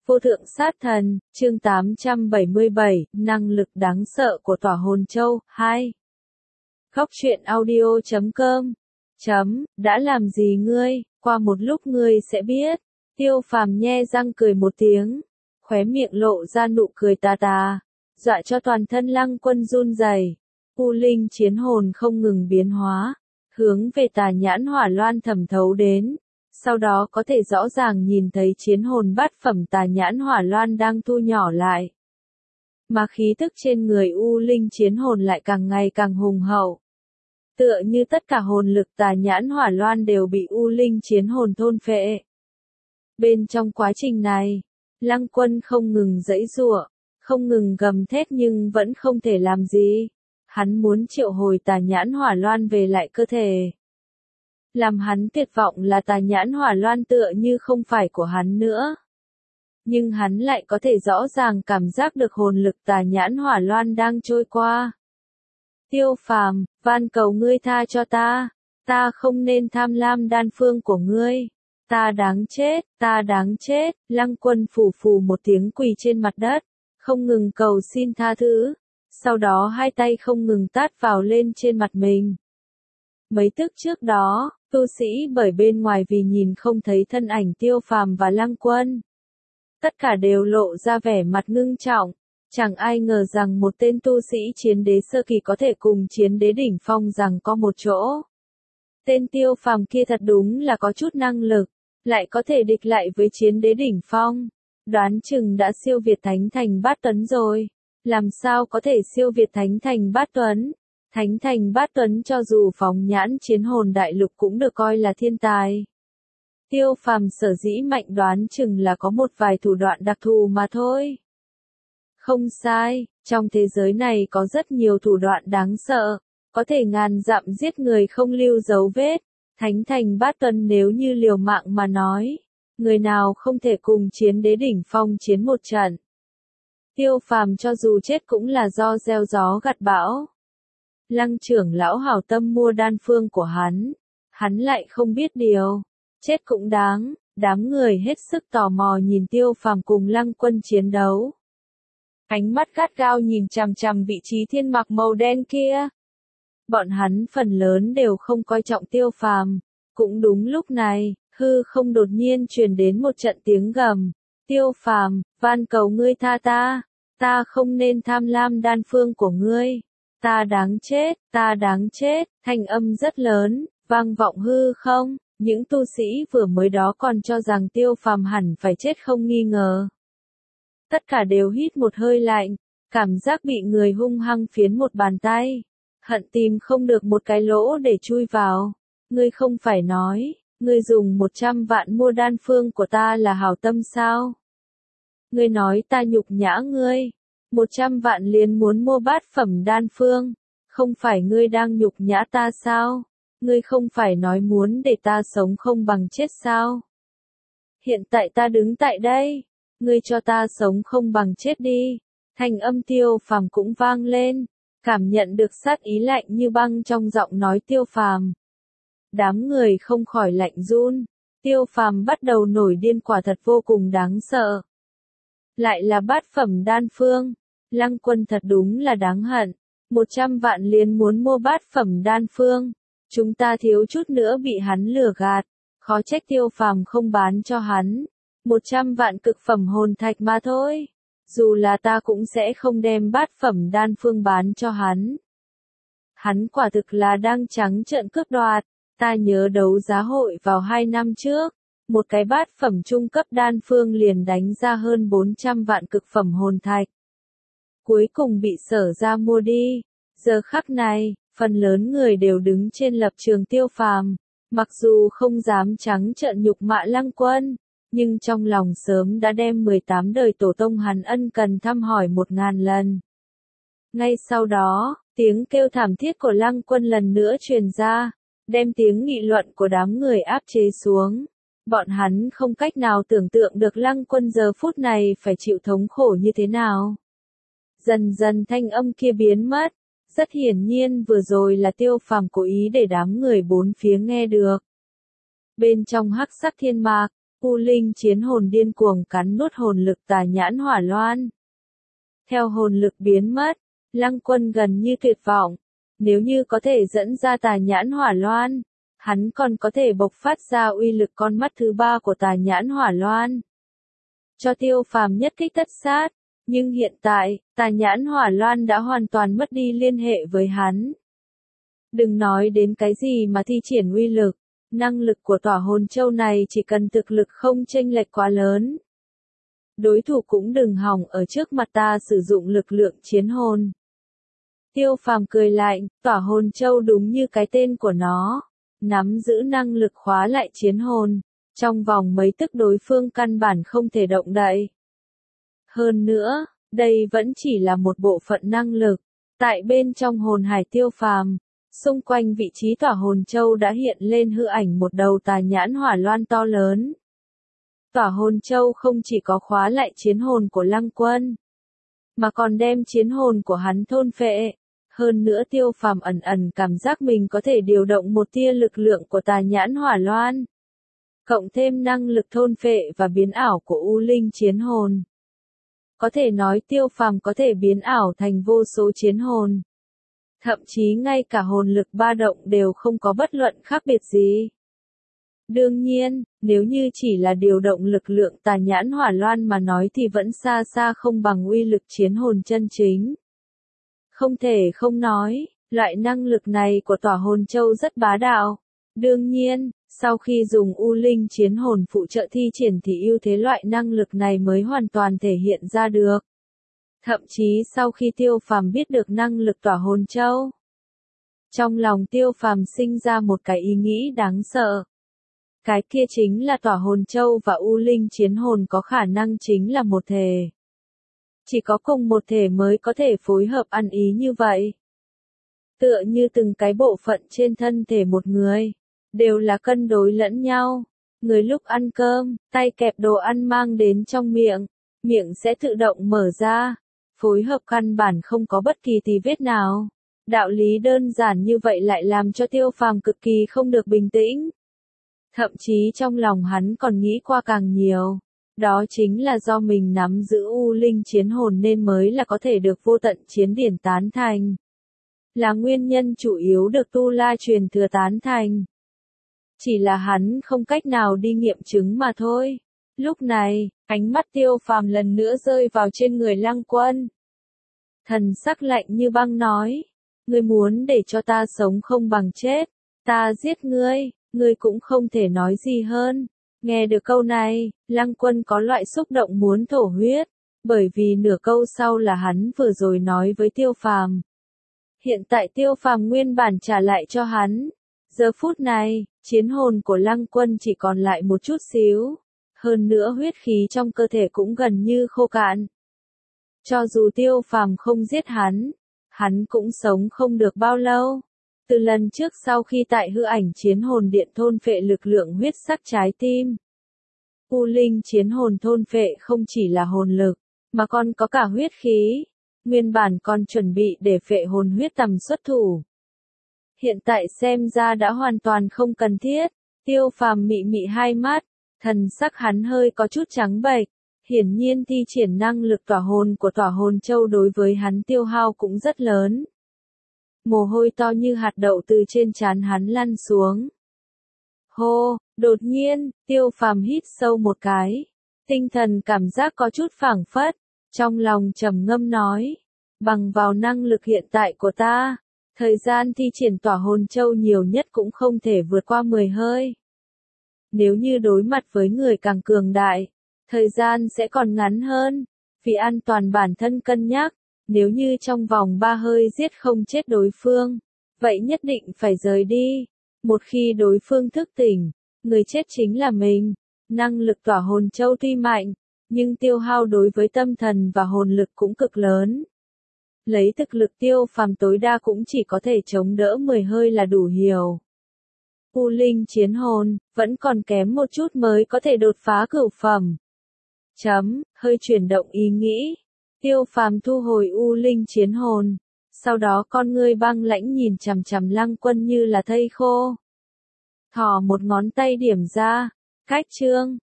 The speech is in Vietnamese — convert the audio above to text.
Vô thượng sát thần, chương 877, năng lực đáng sợ của tỏa hồn châu, 2. Khóc chuyện audio.com. Đã làm gì ngươi, qua một lúc ngươi sẽ biết. Tiêu Phàm nhe răng cười một tiếng, khóe miệng lộ ra nụ cười tà tà, dọa cho toàn thân Lăng Quân run rẩy. U linh chiến hồn không ngừng biến hóa, hướng về Tà Nhãn Hỏa Loan thẩm thấu đến. Sau đó có thể rõ ràng nhìn thấy chiến hồn bát phẩm Tà Nhãn Hỏa Loan đang thu nhỏ lại. Mà khí tức trên người U linh chiến hồn lại càng ngày càng hùng hậu. Tựa như tất cả hồn lực Tà Nhãn Hỏa Loan đều bị U linh chiến hồn thôn phệ. Bên trong quá trình này, Lăng Quân không ngừng giãy giụa, không ngừng gầm thét nhưng vẫn không thể làm gì. Hắn muốn triệu hồi Tà Nhãn Hỏa Loan về lại cơ thể. Làm hắn tuyệt vọng là Tà Nhãn Hỏa Loan tựa như không phải của hắn nữa. Nhưng hắn lại có thể rõ ràng cảm giác được hồn lực Tà Nhãn Hỏa Loan đang trôi qua. Tiêu Phàm, van cầu ngươi tha cho ta không nên tham lam đan phương của ngươi. Ta đáng chết, Lăng Quân phù phù một tiếng quỳ trên mặt đất, không ngừng cầu xin tha thứ, sau đó hai tay không ngừng tát vào lên trên mặt mình. Mấy tức trước đó, tu sĩ bởi bên ngoài vì nhìn không thấy thân ảnh Tiêu Phàm và Lăng Quân. Tất cả đều lộ ra vẻ mặt ngưng trọng, chẳng ai ngờ rằng một tên tu sĩ chiến đế sơ kỳ có thể cùng chiến đế đỉnh phong rằng có một chỗ. Tên Tiêu Phàm kia thật đúng là có chút năng lực, lại có thể địch lại với chiến đế đỉnh phong. Đoán chừng đã siêu việt Thánh Thành Bát Tuấn rồi. Làm sao có thể siêu việt Thánh Thành Bát Tuấn? Thánh Thành Bát Tuấn cho dù phóng nhãn chiến hồn đại lục cũng được coi là thiên tài. Tiêu Phàm sở dĩ mạnh đoán chừng là có một vài thủ đoạn đặc thù mà thôi. Không sai, trong thế giới này có rất nhiều thủ đoạn đáng sợ, có thể ngàn dặm giết người không lưu dấu vết. Thánh Thành Bát Tuấn nếu như liều mạng mà nói, người nào không thể cùng chiến đế đỉnh phong chiến một trận. Tiêu Phàm cho dù chết cũng là do gieo gió gặt bão. Lăng trưởng lão hảo tâm mua đan phương của hắn lại không biết điều, chết cũng đáng. Đám người hết sức tò mò nhìn Tiêu Phàm cùng Lăng Quân chiến đấu. Ánh mắt gắt gao nhìn chằm chằm vị trí thiên mạc màu đen kia. Bọn hắn phần lớn đều không coi trọng Tiêu Phàm. Cũng đúng lúc này, hư không đột nhiên truyền đến một trận tiếng gầm. Tiêu Phàm, van cầu ngươi tha ta không nên tham lam đan phương của ngươi. Ta đáng chết, thanh âm rất lớn, vang vọng hư không. Những tu sĩ vừa mới đó còn cho rằng Tiêu Phàm hẳn phải chết không nghi ngờ. Tất cả đều hít một hơi lạnh, cảm giác bị người hung hăng phiến một bàn tay. Hận tìm không được một cái lỗ để chui vào. Ngươi không phải nói, ngươi dùng 100 vạn mua đan phương của ta là hảo tâm sao? Ngươi nói ta nhục nhã ngươi. 100 vạn liền muốn mua bát phẩm đan phương. Không phải ngươi đang nhục nhã ta sao? Ngươi không phải nói muốn để ta sống không bằng chết sao? Hiện tại ta đứng tại đây. Ngươi cho ta sống không bằng chết đi. Thanh âm Tiêu Phàm cũng vang lên. Cảm nhận được sát ý lạnh như băng trong giọng nói Tiêu Phàm. Đám người không khỏi lạnh run. Tiêu Phàm bắt đầu nổi điên, quả thật vô cùng đáng sợ. Lại là bát phẩm đan phương. Lăng Quân thật đúng là đáng hận. 100 vạn liền muốn mua bát phẩm đan phương. Chúng ta thiếu chút nữa bị hắn lừa gạt. Khó trách Tiêu Phàm không bán cho hắn. 100 vạn cực phẩm hồn thạch mà thôi. Dù là ta cũng sẽ không đem bát phẩm đan phương bán cho hắn. Hắn quả thực là đang trắng trợn cướp đoạt. Ta nhớ đấu giá hội vào 2 năm trước. Một cái bát phẩm trung cấp đan phương liền đánh ra hơn 400 vạn cực phẩm hồn thạch. Cuối cùng bị Sở ra mua đi. Giờ khắc này, phần lớn người đều đứng trên lập trường Tiêu Phàm. Mặc dù không dám trắng trợn nhục mạ Lăng Quân, nhưng trong lòng sớm đã đem 18 đời tổ tông hắn ân cần thăm hỏi 1000 lần. Ngay sau đó, tiếng kêu thảm thiết của Lăng Quân lần nữa truyền ra, đem tiếng nghị luận của đám người áp chế xuống. Bọn hắn không cách nào tưởng tượng được Lăng Quân giờ phút này phải chịu thống khổ như thế nào. Dần dần thanh âm kia biến mất. Rất hiển nhiên vừa rồi là Tiêu Phàm cố ý để đám người bốn phía nghe được. Bên trong hắc sắc thiên mạc, U linh chiến hồn điên cuồng cắn nuốt hồn lực tà nhãn hỏa loan. Theo hồn lực biến mất, Lăng Quân gần như tuyệt vọng. Nếu như có thể dẫn ra tà nhãn hỏa loan, hắn còn có thể bộc phát ra uy lực con mắt thứ ba của tà nhãn hỏa loan. Cho Tiêu Phàm nhất kích tất sát, nhưng hiện tại, tà nhãn hỏa loan đã hoàn toàn mất đi liên hệ với hắn. Đừng nói đến cái gì mà thi triển uy lực, năng lực của tỏa hồn châu này chỉ cần thực lực không chênh lệch quá lớn. Đối thủ cũng đừng hòng ở trước mặt ta sử dụng lực lượng chiến hồn. Tiêu Phàm cười lạnh, tỏa hồn châu đúng như cái tên của nó, nắm giữ năng lực khóa lại chiến hồn, trong vòng mấy tức đối phương căn bản không thể động đậy. Hơn nữa, đây vẫn chỉ là một bộ phận năng lực, tại bên trong hồn hải Tiêu Phàm, xung quanh vị trí tỏa hồn châu đã hiện lên hư ảnh một đầu tà nhãn hỏa loan to lớn. Tỏa hồn châu không chỉ có khóa lại chiến hồn của Lăng Quân, mà còn đem chiến hồn của hắn thôn phệ. Hơn nữa Tiêu Phàm ẩn ẩn cảm giác mình có thể điều động một tia lực lượng của tà nhãn hỏa loan. Cộng thêm năng lực thôn phệ và biến ảo của U Linh chiến hồn. Có thể nói Tiêu Phàm có thể biến ảo thành vô số chiến hồn. Thậm chí ngay cả hồn lực ba động đều không có bất luận khác biệt gì. Đương nhiên, nếu như chỉ là điều động lực lượng tà nhãn hỏa loan mà nói thì vẫn xa xa không bằng uy lực chiến hồn chân chính. Không thể không nói, loại năng lực này của tỏa hồn châu rất bá đạo. Đương nhiên, sau khi dùng U Linh chiến hồn phụ trợ thi triển thì ưu thế loại năng lực này mới hoàn toàn thể hiện ra được. Thậm chí sau khi Tiêu Phàm biết được năng lực tỏa hồn châu, trong lòng Tiêu Phàm sinh ra một cái ý nghĩ đáng sợ. Cái kia chính là tỏa hồn châu và U Linh chiến hồn có khả năng chính là một thể. Chỉ có cùng một thể mới có thể phối hợp ăn ý như vậy. Tựa như từng cái bộ phận trên thân thể một người, đều là cân đối lẫn nhau. Người lúc ăn cơm, tay kẹp đồ ăn mang đến trong miệng, miệng sẽ tự động mở ra. Phối hợp căn bản không có bất kỳ tì vết nào. Đạo lý đơn giản như vậy lại làm cho Tiêu Phàm cực kỳ không được bình tĩnh. Thậm chí trong lòng hắn còn nghĩ qua càng nhiều. Đó chính là do mình nắm giữ U Linh chiến hồn nên mới là có thể được vô tận chiến điển tán thành. Là nguyên nhân chủ yếu được Tu La truyền thừa tán thành. Chỉ là hắn không cách nào đi nghiệm chứng mà thôi. Lúc này, ánh mắt Tiêu Phàm lần nữa rơi vào trên người Lăng Quân. Thần sắc lạnh như băng nói. Ngươi muốn để cho ta sống không bằng chết. Ta giết ngươi, ngươi cũng không thể nói gì hơn. Nghe được câu này, Lăng Quân có loại xúc động muốn thổ huyết. Bởi vì nửa câu sau là hắn vừa rồi nói với Tiêu Phàm. Hiện tại Tiêu Phàm nguyên bản trả lại cho hắn. Giờ phút này, chiến hồn của Lăng Quân chỉ còn lại một chút xíu. Hơn nữa huyết khí trong cơ thể cũng gần như khô cạn. Cho dù Tiêu Phàm không giết hắn cũng sống không được bao lâu. Từ lần trước sau khi tại hư ảnh chiến hồn điện thôn phệ lực lượng huyết sắc trái tim. U Linh chiến hồn thôn phệ không chỉ là hồn lực, mà còn có cả huyết khí. Nguyên bản còn chuẩn bị để phệ hồn huyết tầm xuất thủ. Hiện tại xem ra đã hoàn toàn không cần thiết. Tiêu Phàm mị mị hai mắt, thần sắc hắn hơi có chút trắng bệch. Hiển nhiên thi triển năng lực tỏa hồn của tỏa hồn châu đối với hắn tiêu hao cũng rất lớn. Mồ hôi to như hạt đậu từ trên trán hắn lăn xuống. Hô, đột nhiên, Tiêu Phàm hít sâu một cái. Tinh thần cảm giác có chút phảng phất, trong lòng trầm ngâm nói. Bằng vào năng lực hiện tại của ta, thời gian thi triển tỏa hồn châu nhiều nhất cũng không thể vượt qua 10 hơi. Nếu như đối mặt với người càng cường đại, thời gian sẽ còn ngắn hơn. Vì an toàn bản thân cân nhắc, nếu như trong vòng 3 hơi giết không chết đối phương, vậy nhất định phải rời đi. Một khi đối phương thức tỉnh, người chết chính là mình. Năng lực tỏa hồn châu tuy mạnh, nhưng tiêu hao đối với tâm thần và hồn lực cũng cực lớn. Lấy thực lực Tiêu Phàm tối đa cũng chỉ có thể chống đỡ 10 hơi là đủ hiểu. U Linh chiến hồn, vẫn còn kém một chút mới có thể đột phá cửu phẩm. Hơi chuyển động ý nghĩ. Tiêu Phàm thu hồi U Linh chiến hồn. Sau đó con ngươi băng lãnh nhìn chằm chằm Lăng Quân như là thây khô. Thò một ngón tay điểm ra. Cách chương.